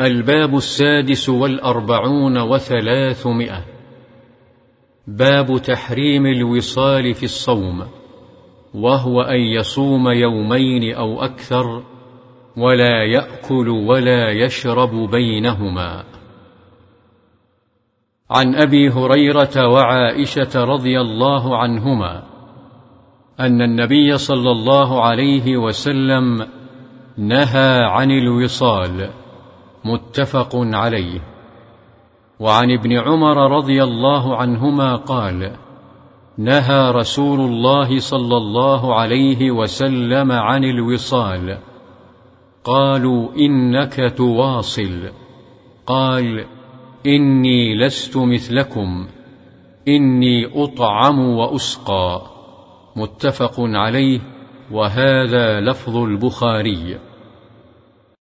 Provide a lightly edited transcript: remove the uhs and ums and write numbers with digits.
الباب 46 باب تحريم الوصال في الصوم، وهو أن يصوم يومين أو أكثر ولا يأكل ولا يشرب بينهما. عن أبي هريرة وعائشة رضي الله عنهما أن النبي صلى الله عليه وسلم نهى عن الوصال، متفق عليه. وعن ابن عمر رضي الله عنهما قال: نهى رسول الله صلى الله عليه وسلم عن الوصال. قالوا: إنك تواصل؟ قال: إني لست مثلكم، إني أطعم وأسقى. متفق عليه، وهذا لفظ البخاري.